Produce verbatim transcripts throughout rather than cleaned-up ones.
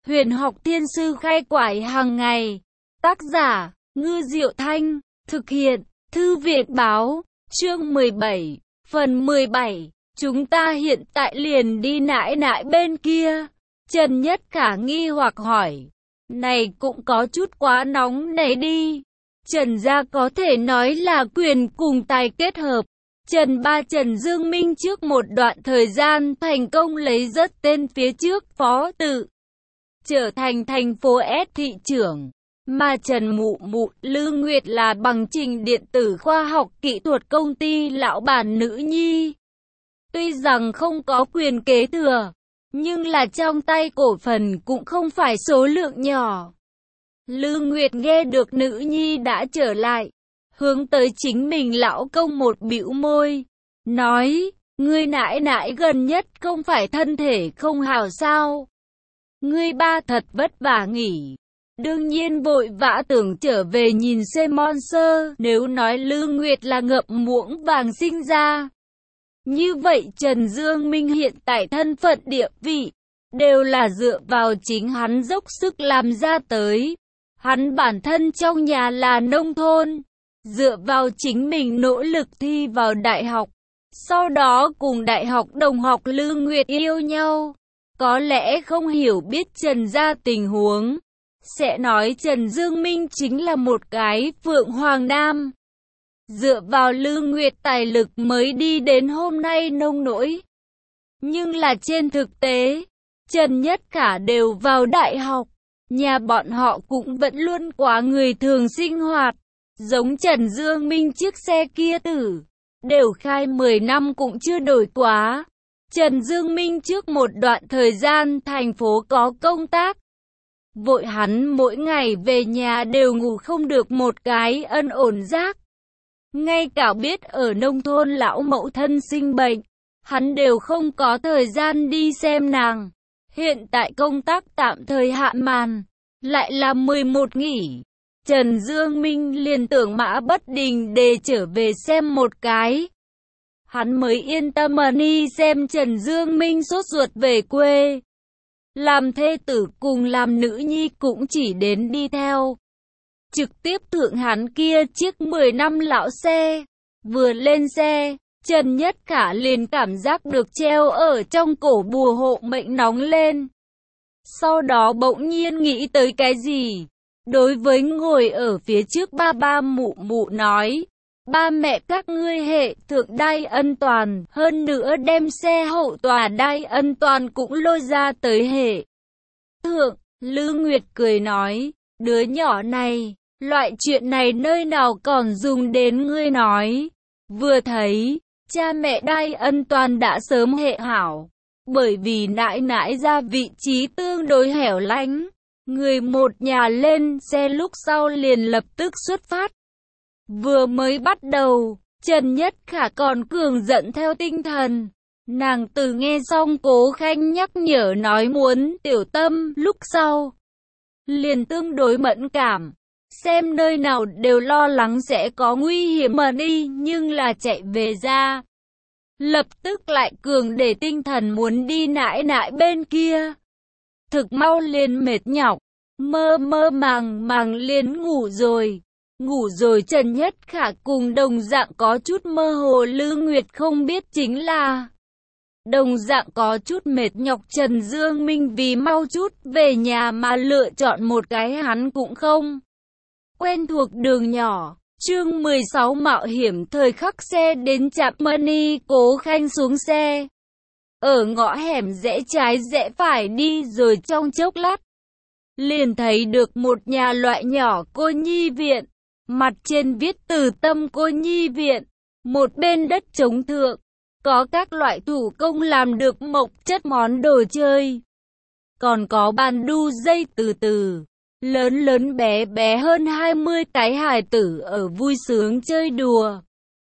Huyền học thiên sư khai quải hàng ngày. Tác giả, Ngư Diệu Thanh. Thực hiện, Thư viện báo. Chương mười bảy. Phần mười bảy. Chúng ta hiện tại liền đi nãi nãi bên kia. Trần Nhất Khả nghi hoặc hỏi. Này cũng có chút quá nóng này đi. Trần gia có thể nói là quyền cùng tài kết hợp. Trần Ba Trần Dương Minh trước một đoạn thời gian thành công lấy rất tên phía trước phó tự, trở thành thành phố S thị trưởng. Mà Trần Mụ Mụ Lư Nguyệt là bằng trình điện tử khoa học kỹ thuật công ty lão bản nữ nhi. Tuy rằng không có quyền kế thừa, nhưng là trong tay cổ phần cũng không phải số lượng nhỏ. Lư Nguyệt nghe được nữ nhi đã trở lại, hướng tới chính mình lão công một bĩu môi, nói, ngươi nãi nãi gần nhất không phải thân thể không hảo sao? Ngươi ba thật vất vả nghỉ. Đương nhiên vội vã tưởng trở về nhìn xem Monster, nếu nói Lư Nguyệt là ngậm muỗng vàng sinh ra. Như vậy Trần Dương Minh hiện tại thân phận địa vị, đều là dựa vào chính hắn dốc sức làm ra tới. Hắn bản thân trong nhà là nông thôn, dựa vào chính mình nỗ lực thi vào đại học. Sau đó cùng đại học đồng học Lư Nguyệt yêu nhau. Có lẽ không hiểu biết Trần gia tình huống, sẽ nói Trần Dương Minh chính là một cái Phượng Hoàng Nam. Dựa vào Lư Nguyệt tài lực mới đi đến hôm nay nông nỗi. Nhưng là trên thực tế, Trần Nhất Khả đều vào đại học. Nhà bọn họ cũng vẫn luôn quá người thường sinh hoạt. Giống Trần Dương Minh chiếc xe kia tử, đều khai mười năm cũng chưa đổi quá. Trần Dương Minh trước một đoạn thời gian thành phố có công tác. Vội hắn mỗi ngày về nhà đều ngủ không được một cái ân ổn giấc. Ngay cả biết ở nông thôn lão mẫu thân sinh bệnh, hắn đều không có thời gian đi xem nàng. Hiện tại công tác tạm thời hạ màn, lại là mười một nghỉ. Trần Dương Minh liền tưởng Mã Bất Đình để trở về xem một cái. Hắn mới yên tâm mà đi xem Trần Dương Minh sốt ruột về quê. Làm thê tử cùng làm nữ nhi cũng chỉ đến đi theo. Trực tiếp thượng hắn kia chiếc mười năm lão xe. Vừa lên xe, Trần Nhất Khả liền cảm giác được treo ở trong cổ bùa hộ mệnh nóng lên. Sau đó bỗng nhiên nghĩ tới cái gì? Đối với ngồi ở phía trước ba ba mụ mụ nói. Ba mẹ các ngươi hệ thượng đai ân toàn, hơn nữa đem xe hậu tòa đai ân toàn cũng lôi ra tới hệ thượng. Lư Nguyệt cười nói, đứa nhỏ này, loại chuyện này nơi nào còn dùng đến ngươi nói. Vừa thấy, cha mẹ đai ân toàn đã sớm hệ hảo, bởi vì nãi nãi ra vị trí tương đối hẻo lánh. Người một nhà lên xe lúc sau liền lập tức xuất phát. Vừa mới bắt đầu, Trần Nhất Khả còn cường giận theo tinh thần. Nàng từ nghe xong Cố Khanh nhắc nhở nói muốn tiểu tâm, lúc sau liền tương đối mẫn cảm. Xem nơi nào đều lo lắng sẽ có nguy hiểm mà đi, nhưng là chạy về ra. Lập tức lại cường để tinh thần muốn đi nãi nãi bên kia. Thực mau liền mệt nhọc, mơ mơ màng màng liền ngủ rồi. Ngủ rồi Trần Nhất Khả cùng đồng dạng có chút mơ hồ Lư Nguyệt không biết chính là đồng dạng có chút mệt nhọc Trần Dương Minh vì mau chút về nhà mà lựa chọn một cái hắn cũng không quen thuộc đường nhỏ. Chương mười sáu mạo hiểm thời khắc xe đến trạm Money. Cố Khanh xuống xe, ở ngõ hẻm rẽ trái rẽ phải đi rồi trong chốc lát liền thấy được một nhà loại nhỏ cô nhi viện. Mặt trên viết Từ Tâm cô nhi viện. Một bên đất trống thượng, có các loại thủ công làm được mộc chất món đồ chơi. Còn có bàn đu dây từ từ. Lớn lớn bé bé hơn hai mươi cái hài tử ở vui sướng chơi đùa.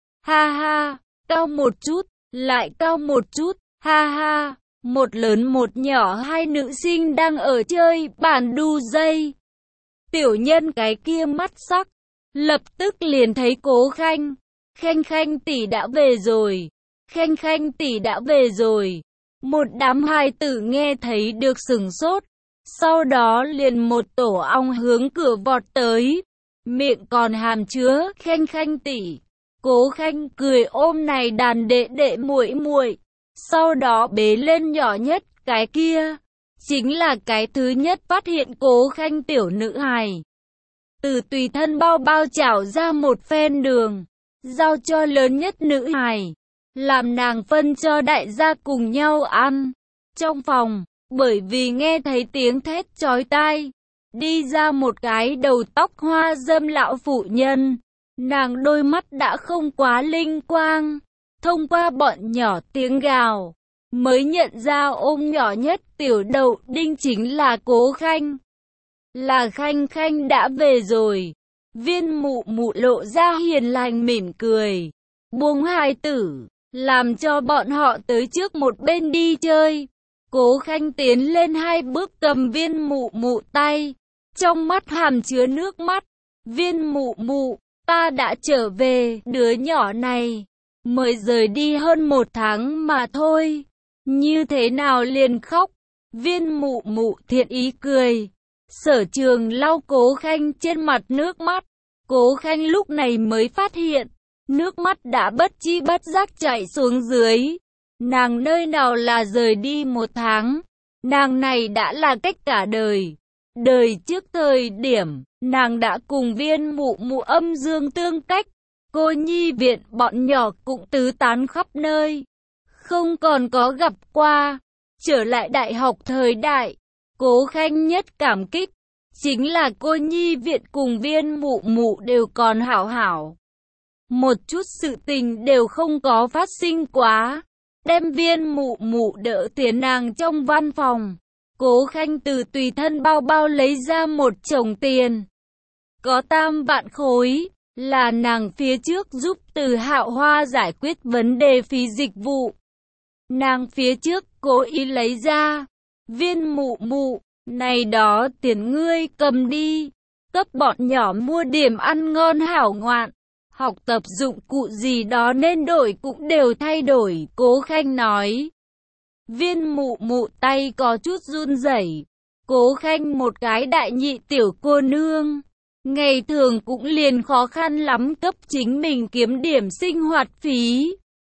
Ha ha, cao một chút, lại cao một chút, ha ha. Một lớn một nhỏ hai nữ sinh đang ở chơi bàn đu dây. Tiểu nhân cái kia mắt sắc, lập tức liền thấy Cố Khanh. Khanh Khanh tỷ đã về rồi. Khanh Khanh tỷ đã về rồi. Một đám hài tử nghe thấy được sửng sốt. Sau đó liền một tổ ong hướng cửa vọt tới, miệng còn hàm chứa Khanh Khanh tỷ. Cố Khanh cười ôm này đàn đệ đệ muội muội, sau đó bế lên nhỏ nhất, cái kia chính là cái thứ nhất phát hiện Cố Khanh tiểu nữ hài. Từ tùy thân bao bao chảo ra một phen đường, giao cho lớn nhất nữ hài, làm nàng phân cho đại gia cùng nhau ăn. Trong phòng, bởi vì nghe thấy tiếng thét chói tai, đi ra một cái đầu tóc hoa râm lão phụ nhân. Nàng đôi mắt đã không quá linh quang, thông qua bọn nhỏ tiếng gào, mới nhận ra ôm nhỏ nhất tiểu đậu đinh chính là Cố Khanh. Là Khanh Khanh đã về rồi. Viên mụ mụ lộ ra hiền lành mỉm cười, buông hài tử, làm cho bọn họ tới trước một bên đi chơi. Cố Khanh tiến lên hai bước cầm viên mụ mụ tay, trong mắt hàm chứa nước mắt. Viên mụ mụ, ta đã trở về, đứa nhỏ này mới rời đi hơn một tháng mà thôi, như thế nào liền khóc. Viên mụ mụ thiện ý cười, Sở Trường lau Cố Khanh trên mặt nước mắt. Cố Khanh lúc này mới phát hiện, nước mắt đã bất chi bất giác chảy xuống dưới. Nàng nơi nào là rời đi một tháng, nàng này đã là cách cả đời. Đời trước thời điểm, nàng đã cùng viên mụ mụ âm dương tương cách. Cô nhi viện bọn nhỏ cũng tứ tán khắp nơi, không còn có gặp qua. Trở lại đại học thời đại, Cố Khanh nhất cảm kích, chính là cô nhi viện cùng viên mụ mụ đều còn hảo hảo. Một chút sự tình đều không có phát sinh quá. Đem viên mụ mụ đỡ tiến nàng trong văn phòng. Cố Khanh từ tùy thân bao bao lấy ra một chồng tiền. Có tam vạn khối, là nàng phía trước giúp Từ Hạo Hoa giải quyết vấn đề phí dịch vụ. Nàng phía trước cố ý lấy ra. Viên mụ mụ, này đó tiền ngươi cầm đi, cấp bọn nhỏ mua điểm ăn ngon hảo ngoạn. Học tập dụng cụ gì đó nên đổi cũng đều thay đổi, Cố Khanh nói. Viên mụ mụ tay có chút run rẩy. Cố Khanh một cái đại nhị tiểu cô nương, ngày thường cũng liền khó khăn lắm cấp chính mình kiếm điểm sinh hoạt phí.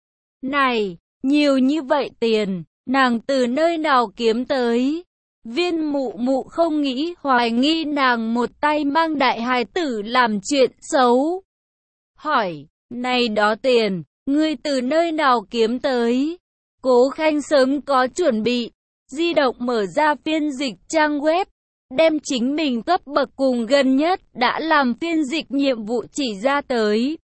Này, nhiều như vậy tiền, nàng từ nơi nào kiếm tới? Viên mụ mụ không nghĩ, hoài nghi nàng một tay mang đại hài tử làm chuyện xấu. Hỏi, này đó tiền, ngươi từ nơi nào kiếm tới? Cố Khanh sớm có chuẩn bị, di động mở ra phiên dịch trang web, đem chính mình cấp bậc cùng gần nhất đã làm phiên dịch nhiệm vụ chỉ ra tới.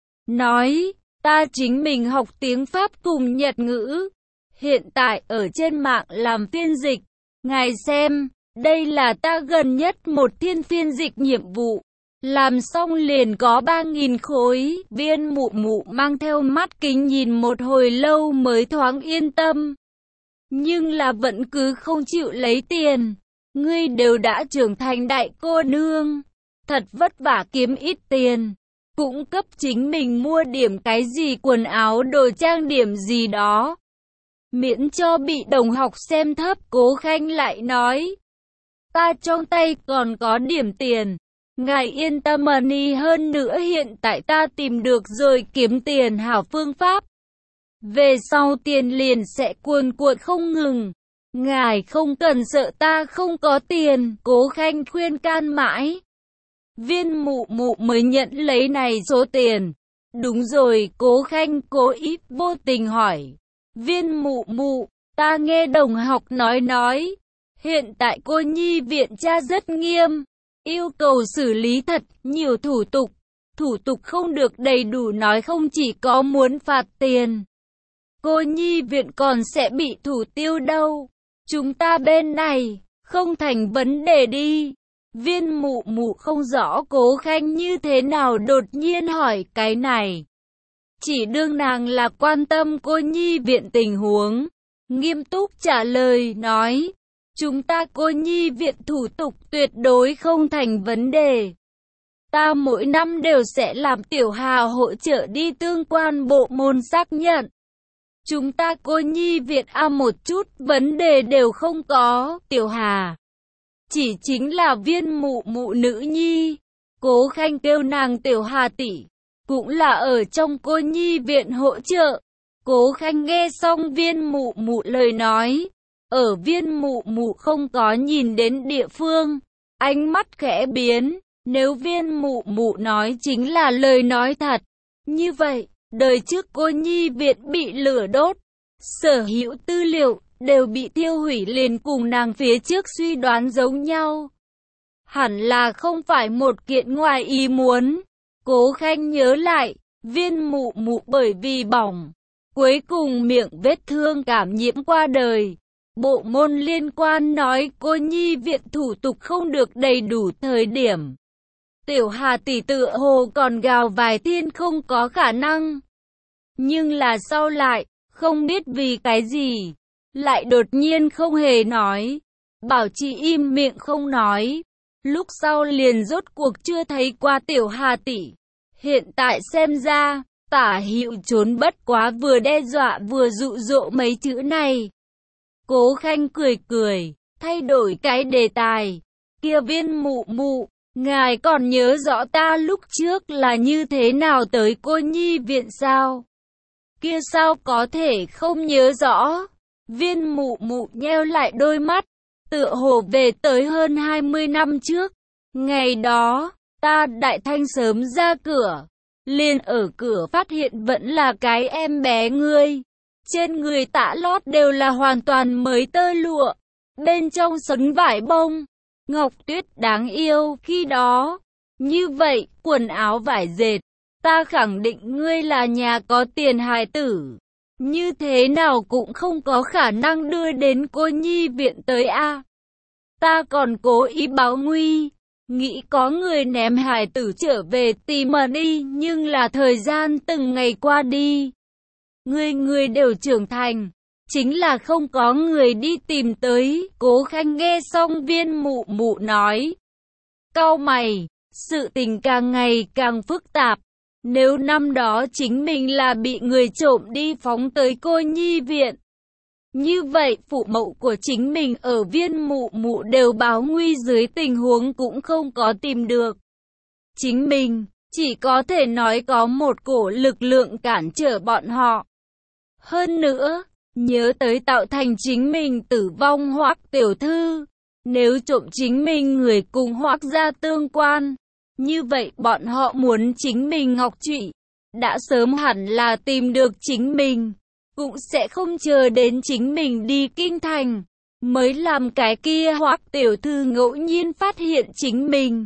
Nói, ta chính mình học tiếng Pháp cùng Nhật ngữ, hiện tại ở trên mạng làm phiên dịch. Ngài xem, đây là ta gần nhất một thiên phiên dịch nhiệm vụ. Làm xong liền có ba nghìn khối. Viên mụ mụ mang theo mắt kính nhìn một hồi lâu mới thoáng yên tâm. Nhưng là vẫn cứ không chịu lấy tiền. Ngươi đều đã trưởng thành đại cô nương, thật vất vả kiếm ít tiền, cũng cấp chính mình mua điểm cái gì quần áo đồ trang điểm gì đó, miễn cho bị đồng học xem thấp. Cố Khanh lại nói, ta trong tay còn có điểm tiền, ngài yên tâm đi, hơn nữa hiện tại ta tìm được rồi kiếm tiền hảo phương pháp. Về sau tiền liền sẽ cuồn cuộn không ngừng. Ngài không cần sợ ta không có tiền, Cố Khanh khuyên can mãi. Viên mụ mụ mới nhận lấy này số tiền. Đúng rồi, Cố Khanh cố ý vô tình hỏi. Viên mụ mụ, ta nghe đồng học nói nói, hiện tại cô nhi viện tra rất nghiêm, yêu cầu xử lý thật nhiều thủ tục. Thủ tục không được đầy đủ nói không chỉ có muốn phạt tiền, cô nhi viện còn sẽ bị thủ tiêu đâu. Chúng ta bên này, không thành vấn đề đi. Viên mụ mụ không rõ Cố Khanh như thế nào đột nhiên hỏi cái này. Chỉ đương nàng là quan tâm cô nhi viện tình huống. Nghiêm túc trả lời nói, chúng ta cô nhi viện thủ tục tuyệt đối không thành vấn đề. Ta mỗi năm đều sẽ làm Tiểu Hà hỗ trợ đi tương quan bộ môn xác nhận. Chúng ta cô nhi viện A một chút vấn đề đều không có. Tiểu Hà chỉ chính là Viên Mụ Mụ nữ nhi. Cố Khanh kêu nàng Tiểu Hà tỷ, cũng là ở trong cô nhi viện hỗ trợ. Cố Khanh nghe xong Viên Mụ Mụ lời nói, ở Viên Mụ Mụ không có nhìn đến địa phương, ánh mắt khẽ biến. Nếu Viên Mụ Mụ nói chính là lời nói thật, như vậy, đời trước cô nhi viện bị lửa đốt, sở hữu tư liệu đều bị tiêu hủy liền cùng nàng phía trước suy đoán giống nhau. Hẳn là không phải một kiện ngoài ý muốn. Cố Khanh nhớ lại, Viên Mụ Mụ bởi vì bỏng, cuối cùng miệng vết thương cảm nhiễm qua đời. Bộ môn liên quan nói cô nhi viện thủ tục không được đầy đủ thời điểm. Tiểu Hà tỷ tựa hồ còn gào vài thiên không có khả năng. Nhưng là sau lại, không biết vì cái gì, lại đột nhiên không hề nói. Bảo trì im miệng không nói. Lúc sau liền rốt cuộc chưa thấy qua Tiểu Hà tỷ. Hiện tại xem ra, tả hữu trốn bất quá vừa đe dọa vừa dụ dỗ mấy chữ này. Cố Khanh cười cười, thay đổi cái đề tài. Kia Viên Mụ Mụ, ngài còn nhớ rõ ta lúc trước là như thế nào tới cô nhi viện sao? Kia sao có thể không nhớ rõ? Viên Mụ Mụ nheo lại đôi mắt, tựa hồ về tới hơn hai mươi năm trước. Ngày đó, ta Đại Thanh sớm ra cửa, liền ở cửa phát hiện vẫn là cái em bé ngươi. Trên người tã lót đều là hoàn toàn mới tơ lụa, bên trong sấn vải bông. Ngọc Tuyết đáng yêu khi đó. Như vậy, quần áo vải dệt, ta khẳng định ngươi là nhà có tiền hài tử. Như thế nào cũng không có khả năng đưa đến cô nhi viện tới a. Ta còn cố ý báo nguy, nghĩ có người ném hài tử trở về tìm mà đi, nhưng là thời gian từng ngày qua đi. Người người đều trưởng thành, chính là không có người đi tìm tới. Cố Khanh nghe xong Viên Mụ Mụ nói, cau mày, sự tình càng ngày càng phức tạp. Nếu năm đó chính mình là bị người trộm đi phóng tới cô nhi viện, như vậy phụ mẫu của chính mình ở Viên Mụ Mụ đều báo nguy dưới tình huống cũng không có tìm được. Chính mình chỉ có thể nói có một cổ lực lượng cản trở bọn họ. Hơn nữa, nhớ tới tạo thành chính mình tử vong Hoắc tiểu thư, nếu trộm chính mình người cùng Hoắc gia tương quan, như vậy bọn họ muốn chính mình ngọc trụy, đã sớm hẳn là tìm được chính mình, cũng sẽ không chờ đến chính mình đi kinh thành, mới làm cái kia Hoắc tiểu thư ngẫu nhiên phát hiện chính mình.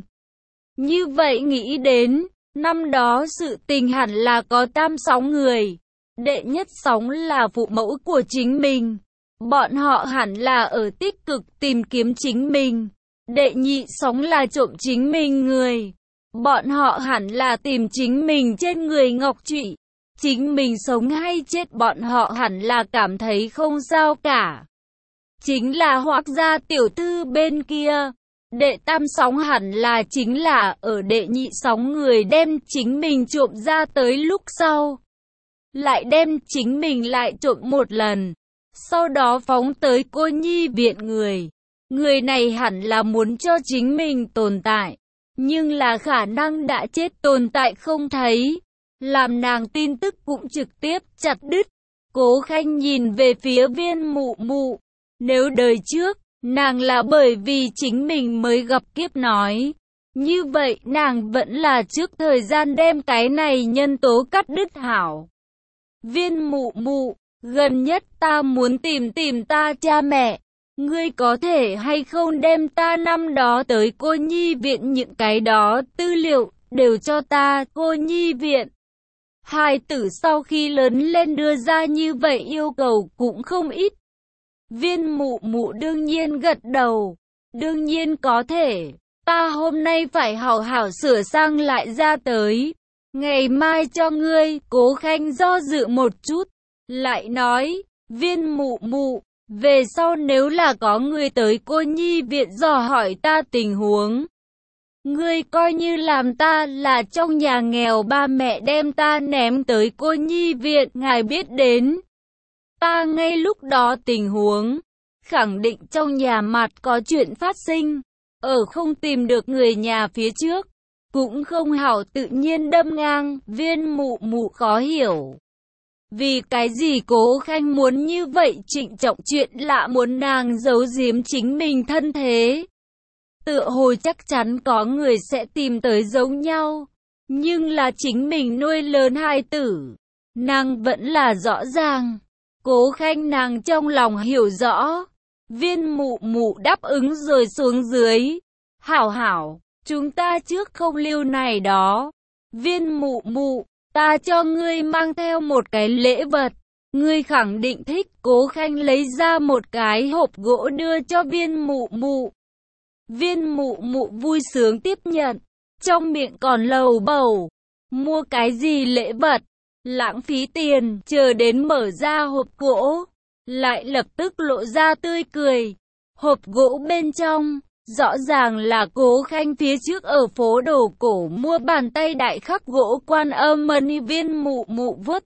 Như vậy nghĩ đến, năm đó sự tình hẳn là có tam sóng người. Đệ nhất sóng là phụ mẫu của chính mình, bọn họ hẳn là ở tích cực tìm kiếm chính mình. Đệ nhị sóng là trộm chính mình người, bọn họ hẳn là tìm chính mình trên người ngọc trụy. Chính mình sống hay chết bọn họ hẳn là cảm thấy không sao cả. Chính là Hoắc gia tiểu thư bên kia. Đệ tam sóng hẳn là chính là ở đệ nhị sóng người đem chính mình trộm ra tới lúc sau, lại đem chính mình lại trộm một lần, sau đó phóng tới cô nhi viện người. Người này hẳn là muốn cho chính mình tồn tại, nhưng là khả năng đã chết tồn tại không thấy, làm nàng tin tức cũng trực tiếp chặt đứt. Cố Khanh nhìn về phía Viên Mụ Mụ, nếu đời trước, nàng là bởi vì chính mình mới gặp kiếp nói, như vậy nàng vẫn là trước thời gian đem cái này nhân tố cắt đứt hảo. Viên Mụ Mụ, gần nhất ta muốn tìm tìm ta cha mẹ, ngươi có thể hay không đem ta năm đó tới cô nhi viện những cái đó tư liệu đều cho ta. Cô nhi viện, hài tử sau khi lớn lên đưa ra như vậy yêu cầu cũng không ít. Viên Mụ Mụ đương nhiên gật đầu, đương nhiên có thể, ta hôm nay phải hảo hảo sửa sang lại ra tới, ngày mai cho ngươi. Cố Khanh do dự một chút, lại nói, Viên Mụ Mụ, về sau nếu là có người tới cô nhi viện dò hỏi ta tình huống, ngươi coi như làm ta là trong nhà nghèo ba mẹ đem ta ném tới cô nhi viện, ngài biết đến. Ta ngay lúc đó tình huống, khẳng định trong nhà mặt có chuyện phát sinh, ở không tìm được người nhà phía trước, cũng không hảo tự nhiên đâm ngang. Viên mụ mụ khó hiểu. Vì cái gì Cố Khanh muốn như vậy trịnh trọng chuyện lạ, muốn nàng giấu giếm chính mình thân thế. Tựa hồ chắc chắn có người sẽ tìm tới giống nhau, nhưng là chính mình nuôi lớn hai tử, nàng vẫn là rõ ràng. Cố Khanh nàng trong lòng hiểu rõ. Viên mụ mụ đáp ứng rồi xuống dưới. Hảo hảo, chúng ta trước không lưu này đó. Viên mụ mụ, ta cho ngươi mang theo một cái lễ vật, ngươi khẳng định thích. Cố Khanh lấy ra một cái hộp gỗ đưa cho viên mụ mụ. Viên mụ mụ vui sướng tiếp nhận, trong miệng còn lầu bầu, mua cái gì lễ vật, lãng phí tiền. Chờ đến mở ra hộp gỗ, lại lập tức lộ ra tươi cười. Hộp gỗ bên trong, rõ ràng là Cố Khanh phía trước ở phố đồ cổ mua bàn tay đại khắc gỗ Quan Âm mani. Viên mụ mụ vuốt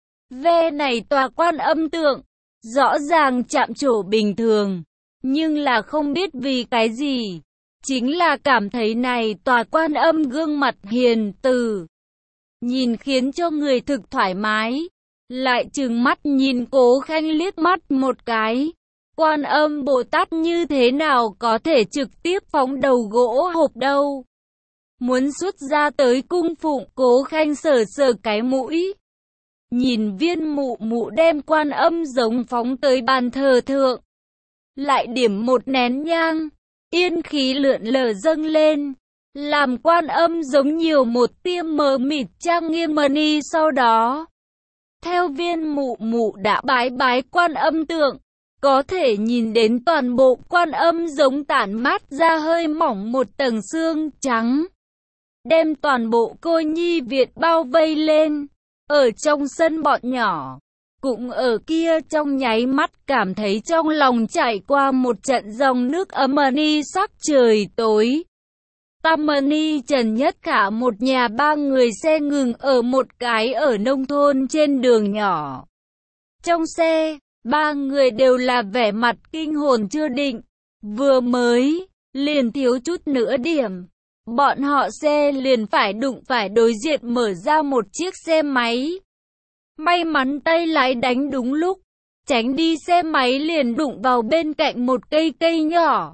ve này tòa Quan Âm tượng, rõ ràng chạm trổ bình thường, nhưng là không biết vì cái gì, chính là cảm thấy này tòa Quan Âm gương mặt hiền từ, nhìn khiến cho người thực thoải mái. Lại trừng mắt nhìn Cố Khanh liếc mắt một cái. Quan Âm Bồ Tát như thế nào có thể trực tiếp phóng đầu gỗ hộp đâu. Muốn xuất ra tới cung phụng. Cố Khanh sờ sờ cái mũi, nhìn viên mụ mụ đem Quan Âm giống phóng tới bàn thờ thượng, lại điểm một nén nhang, yên khí lượn lờ dâng lên, làm Quan Âm giống nhiều một tia mờ mịt trang nghiêm mani. Sau đó, theo viên mụ mụ đã bái bái Quan Âm tượng, có thể nhìn đến toàn bộ Quan Âm giống tản mát ra hơi mỏng một tầng xương trắng, đem toàn bộ cô nhi viện bao vây lên. Ở trong sân bọn nhỏ, cũng ở kia trong nháy mắt cảm thấy trong lòng chảy qua một trận dòng nước ấm. Mani sắc trời tối. Tamani Trần Nhất Khả một nhà ba người xe ngừng ở một cái ở nông thôn trên đường nhỏ. Trong xe, ba người đều là vẻ mặt kinh hồn chưa định. Vừa mới, liền thiếu chút nữa điểm, bọn họ xe liền phải đụng phải đối diện mở ra một chiếc xe máy. May mắn tay lái đánh đúng lúc, tránh đi xe máy liền đụng vào bên cạnh một cây cây nhỏ.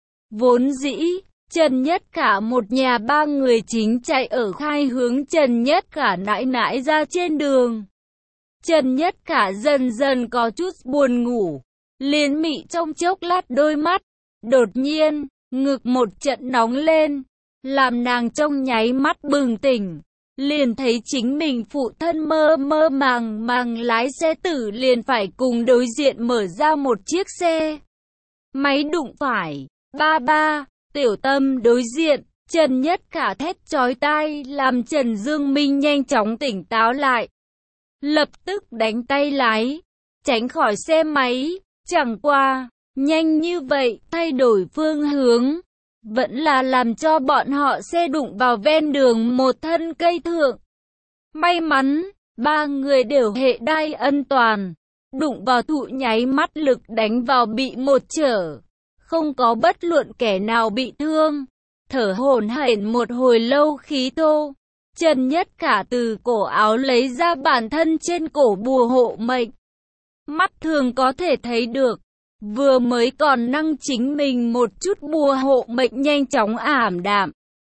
Vốn dĩ, Trần Nhất Khả một nhà ba người chính chạy ở hai hướng Trần Nhất Khả nãi nãi ra trên đường. Trần Nhất Khả dần dần có chút buồn ngủ, liền mị trong chốc lát đôi mắt. Đột nhiên, ngực một trận nóng lên, làm nàng trong nháy mắt bừng tỉnh. Liền thấy chính mình phụ thân mơ mơ màng màng lái xe tử liền phải cùng đối diện mở ra một chiếc xe máy đụng phải. Ba ba, Tiểu Tâm đối diện. Trần Nhất Khả thét chói tai làm Trần Dương Minh nhanh chóng tỉnh táo lại, lập tức đánh tay lái, tránh khỏi xe máy. Chẳng qua, nhanh như vậy, thay đổi phương hướng, vẫn là làm cho bọn họ xe đụng vào ven đường một thân cây thượng. May mắn, ba người đều hệ đai an toàn, đụng vào thụ nháy mắt lực đánh vào bị một trở, không có bất luận kẻ nào bị thương. Thở hổn hển một hồi lâu khí thô, Trần Nhất Khả từ cổ áo lấy ra bản thân trên cổ bùa hộ mệnh. Mắt thường có thể thấy được, vừa mới còn năng chính mình một chút bùa hộ mệnh nhanh chóng ảm đạm,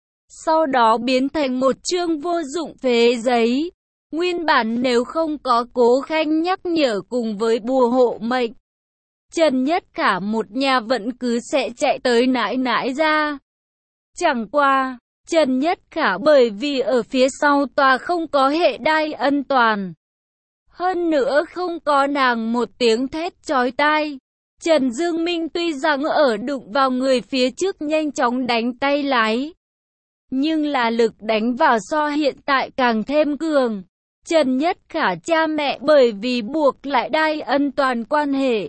sau đó biến thành một chương vô dụng phế giấy. Nguyên bản nếu không có Cố Khanh nhắc nhở cùng với bùa hộ mệnh, Trần Nhất Khả một nhà vẫn cứ sẽ chạy tới nãi nãi ra. Chẳng qua, Trần Nhất Khả bởi vì ở phía sau tòa không có hệ đai an toàn, hơn nữa không có nàng một tiếng thét chói tai. Trần Dương Minh tuy rằng ở đụng vào người phía trước nhanh chóng đánh tay lái, nhưng là lực đánh vào so hiện tại càng thêm cường. Trần Nhất Khả cha mẹ bởi vì buộc lại đai an toàn quan hệ,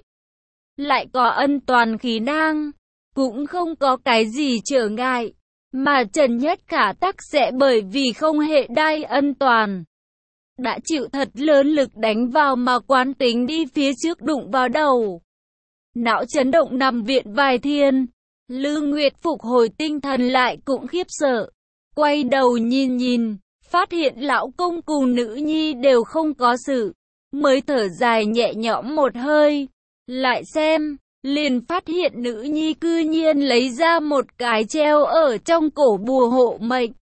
lại có an toàn khí năng, cũng không có cái gì trở ngại. Mà Trần Nhất Khả tắc sẽ bởi vì không hệ đai an toàn, đã chịu thật lớn lực đánh vào mà quán tính đi phía trước đụng vào đầu. Não chấn động nằm viện vài thiên, Lư Nguyệt phục hồi tinh thần lại cũng khiếp sợ. Quay đầu nhìn nhìn, phát hiện lão công cùng nữ nhi đều không có sự. Mới thở dài nhẹ nhõm một hơi. Lại xem, liền phát hiện nữ nhi cư nhiên lấy ra một cái treo ở trong cổ bùa hộ mệnh.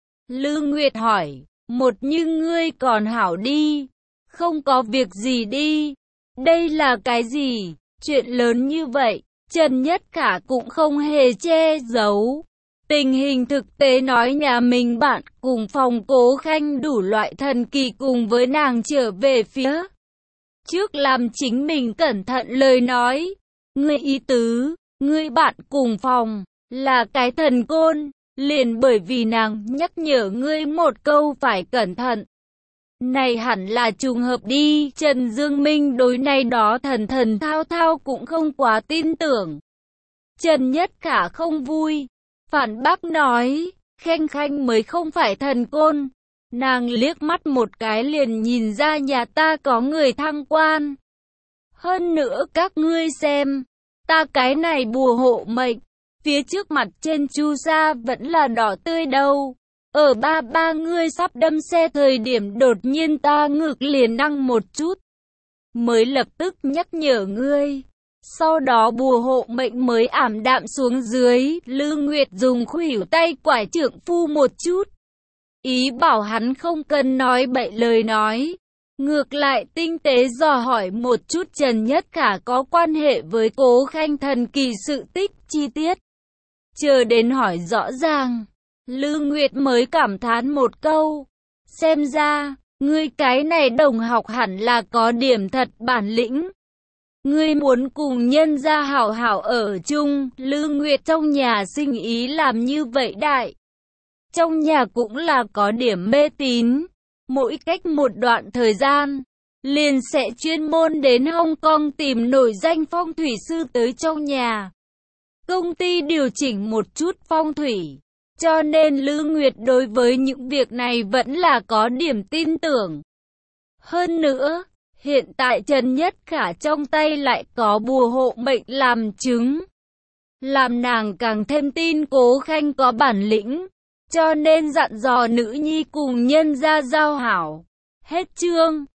Lư Nguyệt hỏi, một như ngươi còn hảo đi, không có việc gì đi. Đây là cái gì? Chuyện lớn như vậy, Trần Nhất Khả cũng không hề che giấu. Tình hình thực tế nói nhà mình bạn cùng phòng Cố Khanh đủ loại thần kỳ cùng với nàng trở về phía trước làm chính mình cẩn thận lời nói. Ngươi ý tứ, ngươi bạn cùng phòng, là cái thần côn, liền bởi vì nàng nhắc nhở ngươi một câu phải cẩn thận. Này hẳn là trùng hợp đi, Trần Dương Minh đối này đó thần thần thao thao cũng không quá tin tưởng. Trần Nhất Khả không vui, phản bác nói, Khanh Khanh mới không phải thần côn. Nàng liếc mắt một cái liền nhìn ra nhà ta có người thăng quan. Hơn nữa các ngươi xem, ta cái này bùa hộ mệnh, phía trước mặt trên chu sa vẫn là đỏ tươi đâu. Ở ba ba ngươi sắp đâm xe thời điểm đột nhiên ta ngực liền năng một chút. Mới lập tức nhắc nhở ngươi. Sau đó bùa hộ mệnh mới ảm đạm xuống dưới. Lư Nguyệt dùng khuỷu tay quải trượng phu một chút. Ý bảo hắn không cần nói bậy lời nói. Ngược lại tinh tế dò hỏi một chút Trần Nhất Khả có quan hệ với Cố Khanh thần kỳ sự tích chi tiết. Chờ đến hỏi rõ ràng, Lư Nguyệt mới cảm thán một câu. Xem ra, ngươi cái này đồng học hẳn là có điểm thật bản lĩnh. Ngươi muốn cùng nhân gia hảo hảo ở chung, Lư Nguyệt trong nhà sinh ý làm như vậy đại. Trong nhà cũng là có điểm mê tín. Mỗi cách một đoạn thời gian, liền sẽ chuyên môn đến Hong Kong tìm nổi danh phong thủy sư tới trong nhà. Công ty điều chỉnh một chút phong thủy, cho nên Lư Nguyệt đối với những việc này vẫn là có điểm tin tưởng. Hơn nữa, hiện tại Trần Nhất Khả trong tay lại có bùa hộ mệnh làm chứng. Làm nàng càng thêm tin Cố Khanh có bản lĩnh. Cho nên dặn dò nữ nhi cùng nhân gia giao hảo. Hết chương.